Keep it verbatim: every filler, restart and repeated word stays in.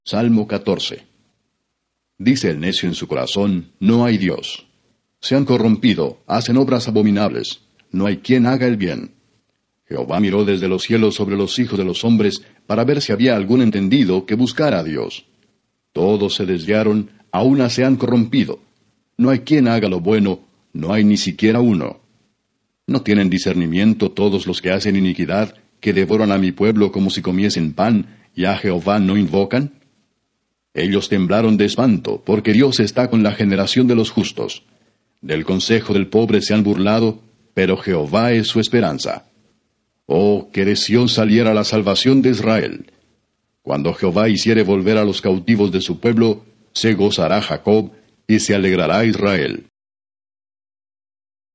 Salmo catorce. Dice el necio en su corazón, no hay Dios. Se han corrompido, hacen obras abominables, no hay quien haga el bien. Jehová miró desde los cielos sobre los hijos de los hombres, para ver si había algún entendido que buscara a Dios. Todos se desviaron, a una se han corrompido. No hay quien haga lo bueno, no hay ni siquiera uno. ¿No tienen discernimiento todos los que hacen iniquidad, que devoran a mi pueblo como si comiesen pan, y a Jehová no invocan? Ellos temblaron de espanto, porque Dios está con la generación de los justos. Del consejo del pobre se han burlado, pero Jehová es su esperanza. Oh, que de Sión saliera la salvación de Israel. Cuando Jehová hiciere volver a los cautivos de su pueblo, se gozará Jacob, y se alegrará Israel.